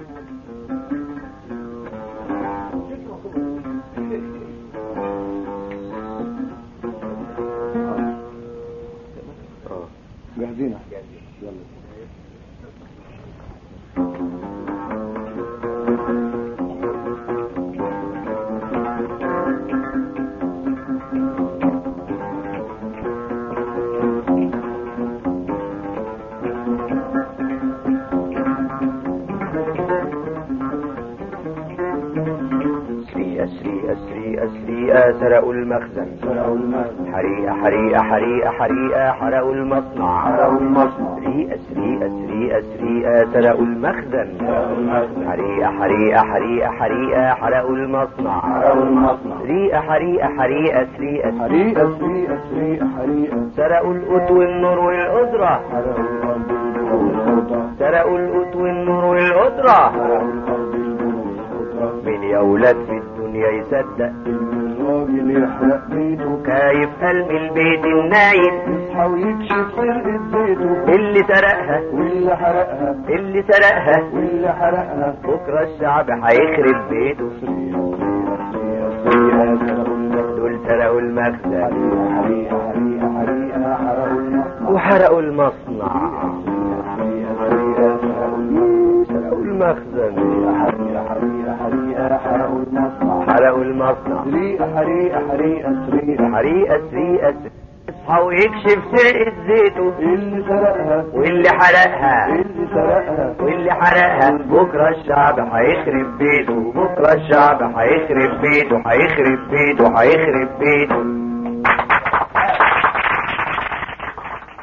جاهزين يلا. أسري سرقوا المخزن حريقة حريقة حريقة حريقة حرقوا المصنع أسري سرقوا المخزن حريقة حريقة حريقة حريقة حرقوا المصنع حريقة حريقة حريقة سرقوا القوت والنور والقدرة سرقوا القوت والنور والقدرة من يا ولاد في الدنيا يصدق الراجل يحرق بيته كايف قلب البيت النايم يصحى ويكشف سرقة بيته اللي سرقها واللي حرقها اللي سرقها واللي حرقها بكرة الشعب هيخرب بيته دول سرقوا المخزن وحرقوا المصنع سرقوا المخزن حرقوا المصنع حريقة اصحى ويكشف سرقة زيته اللي سرقها واللي حرقها واللي حرقها بكرة الشعب هيخرب بيته بكرة الشعب هيخرب بيته